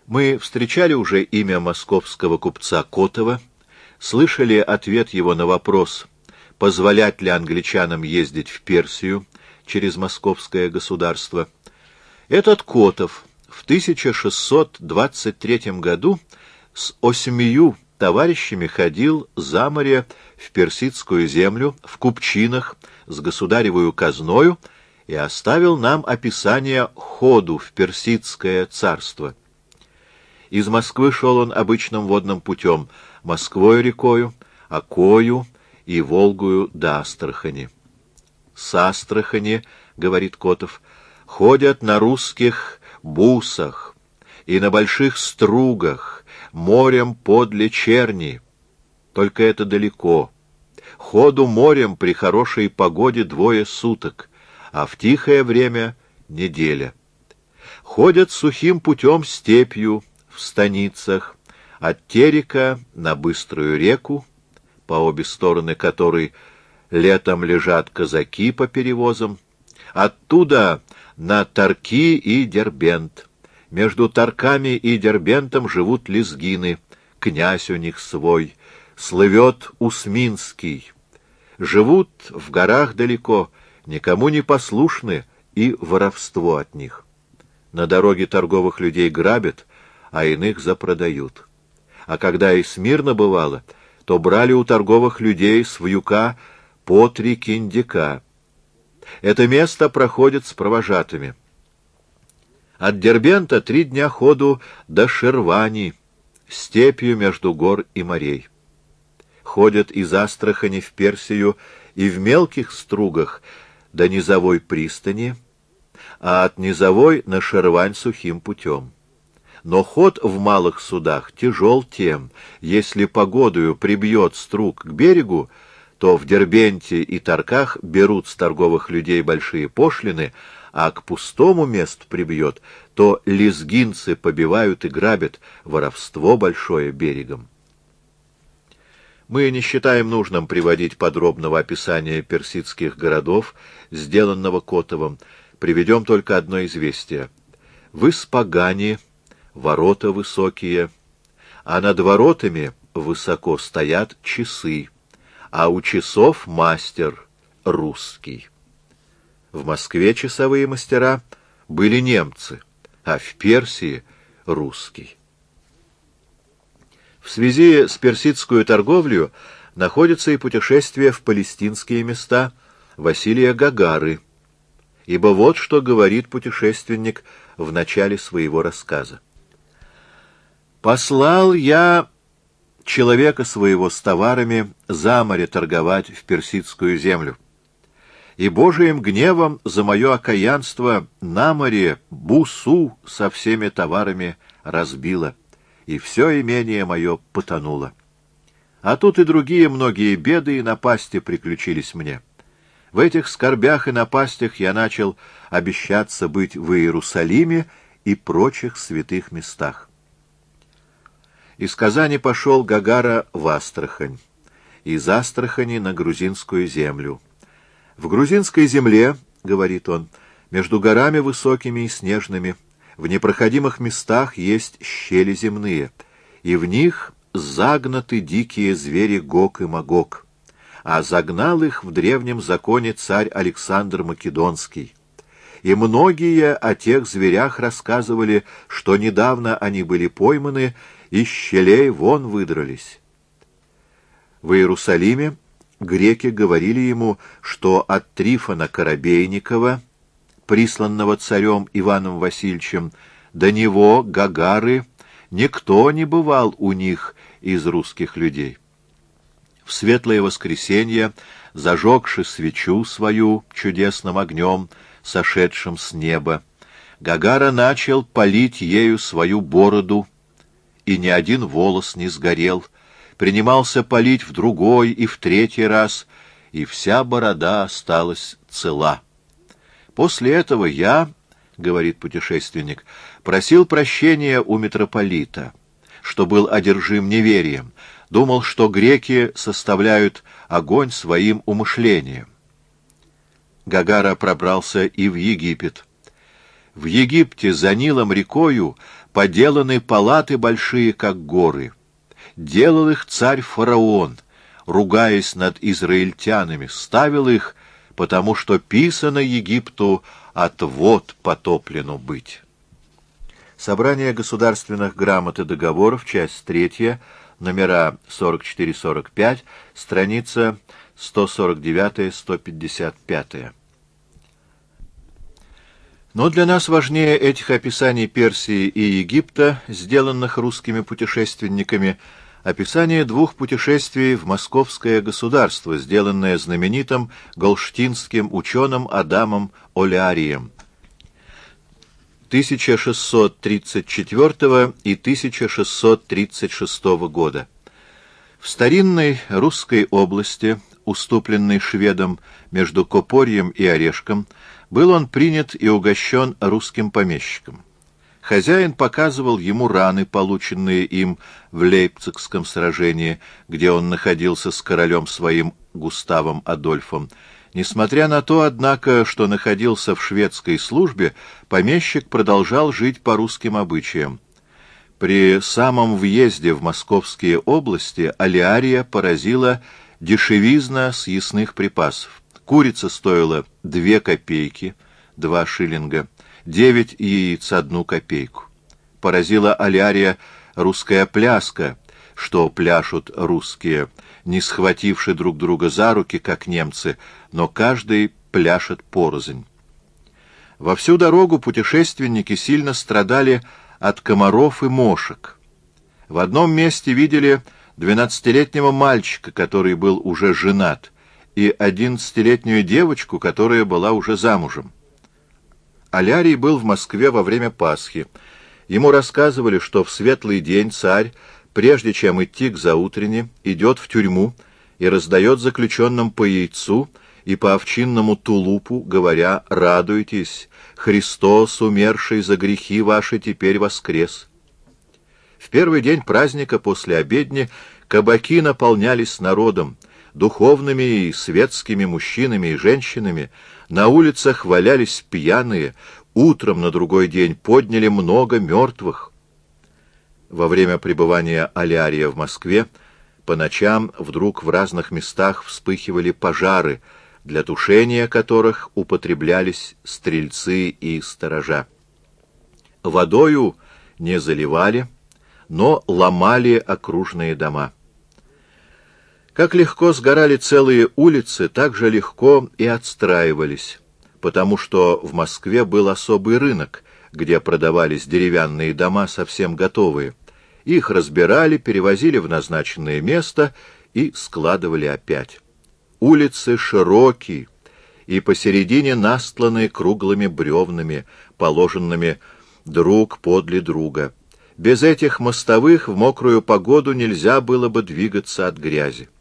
Мы встречали уже имя московского купца Котова, слышали ответ его на вопрос, позволять ли англичанам ездить в Персию через московское государство. Этот Котов в 1623 году с 8 товарищами ходил за море в персидскую землю в купчинах с государевою казною и оставил нам описание ходу в персидское царство. Из Москвы шел он обычным водным путем, Москвой рекою, Окою и Волгою до Астрахани. С Астрахани, говорит Котов, ходят на русских бусах и на больших стругах, морем подле Черни. Только это далеко. Ходу морем при хорошей погоде 2 суток, а в тихое время неделя. Ходят сухим путем степью, в станицах, от Терека на быструю реку, по обе стороны которой летом лежат казаки по перевозам, оттуда на Тарки и Дербент. Между Тарками и Дербентом живут лезгины, князь у них свой, слывет Усминский. Живут в горах далеко, никому не послушны, и воровство от них. На дороге торговых людей грабят, а иных запродают. А когда и смирно бывало, то брали у торговых людей с вьюка по 3 киндика. Это место проходит с провожатыми. От Дербента 3 дня ходу до Шервани, степью между гор и морей. Ходят из Астрахани в Персию и в мелких стругах до Низовой пристани, а от Низовой на Шервань сухим путем. Но ход в малых судах тяжел тем, если погодою прибьет струг к берегу, то в Дербенте и Тарках берут с торговых людей большие пошлины, а к пустому месту прибьет, то лезгинцы побивают и грабят, воровство большое берегом. Мы не считаем нужным приводить подробного описания персидских городов, сделанного Котовым, приведем только одно известие. В Испагане ворота высокие, а над воротами высоко стоят часы, а у часов мастер русский. В Москве часовые мастера были немцы, а в Персии — русский. В связи с персидскую торговлей находится и путешествие в палестинские места Василия Гагары, ибо вот что говорит путешественник в начале своего рассказа. «Послал я человека своего с товарами за море торговать в персидскую землю, и Божиим гневом за мое окаянство на море Бусу со всеми товарами разбило, и все имение мое потонуло. А тут и другие многие беды и напасти приключились мне. В этих скорбях и напастях я начал обещаться быть в Иерусалиме и прочих святых местах. Из Казани пошел Гагара в Астрахань, из Астрахани на грузинскую землю. В грузинской земле, — говорит он, — между горами высокими и снежными, в непроходимых местах есть щели земные, и в них загнаты дикие звери Гог и Магог, а загнал их в древнем законе царь Александр Македонский. И многие о тех зверях рассказывали, что недавно они были пойманы, из щелей вон выдрались. В Иерусалиме греки говорили ему, что от Трифона Коробейникова, присланного царем Иваном Васильевичем, до него, Гагары, никто не бывал у них из русских людей. В светлое воскресенье, зажегши свечу свою чудесным огнем, сошедшим с неба, Гагара начал палить ею свою бороду, и ни один волос не сгорел, принимался палить в другой и в 3-й раз, и вся борода осталась цела. После этого я, — говорит путешественник, — просил прощения у митрополита, что был одержим неверием, думал, что греки составляют огонь своим умышлением. Гагара пробрался и в Египет. В Египте за Нилом рекою поделаны палаты большие, как горы. Делал их царь фараон, ругаясь над израильтянами, ставил их, потому что писано Египту «от вод потоплену быть». Собрание государственных грамот и договоров, часть 3, номера 44-45, страница 149-155. Но для нас важнее этих описаний Персии и Египта, сделанных русскими путешественниками, описание двух путешествий в Московское государство, сделанное знаменитым галштинским ученым Адамом Олярием 1634 и 1636 года. В старинной русской области, уступленной шведам между Копорьем и Орешком, был он принят и угощен русским помещиком. Хозяин показывал ему раны, полученные им в Лейпцигском сражении, где он находился с королем своим Густавом Адольфом. Несмотря на то, однако, что находился в шведской службе, помещик продолжал жить по русским обычаям. При самом въезде в московские области Олеария поразила дешевизна съестных припасов. Курица стоила 2 копейки, 2 шиллинга, 9 яиц 1 копейку. Поразила Олеария русская пляска, что пляшут русские, не схвативши друг друга за руки, как немцы, но каждый пляшет порознь. Во всю дорогу путешественники сильно страдали от комаров и мошек. В одном месте видели 12-летнего мальчика, который был уже женат, и 11-летнюю девочку, которая была уже замужем. Олярий был в Москве во время Пасхи. Ему рассказывали, что в светлый день царь, прежде чем идти к заутрене, идет в тюрьму и раздает заключенным по яйцу и по овчинному тулупу, говоря: «Радуйтесь, Христос, умерший за грехи ваши, теперь воскрес». В первый день праздника после обедни кабаки наполнялись народом, духовными и светскими мужчинами и женщинами, на улицах валялись пьяные, утром на другой день подняли много мертвых. Во время пребывания Олярия в Москве по ночам вдруг в разных местах вспыхивали пожары, для тушения которых употреблялись стрельцы и сторожа. Водою не заливали, но ломали окружные дома. Как легко сгорали целые улицы, так же легко и отстраивались, потому что в Москве был особый рынок, где продавались деревянные дома совсем готовые. Их разбирали, перевозили в назначенное место и складывали опять. Улицы широкие и посередине настланы круглыми бревнами, положенными друг подле друга. Без этих мостовых в мокрую погоду нельзя было бы двигаться от грязи.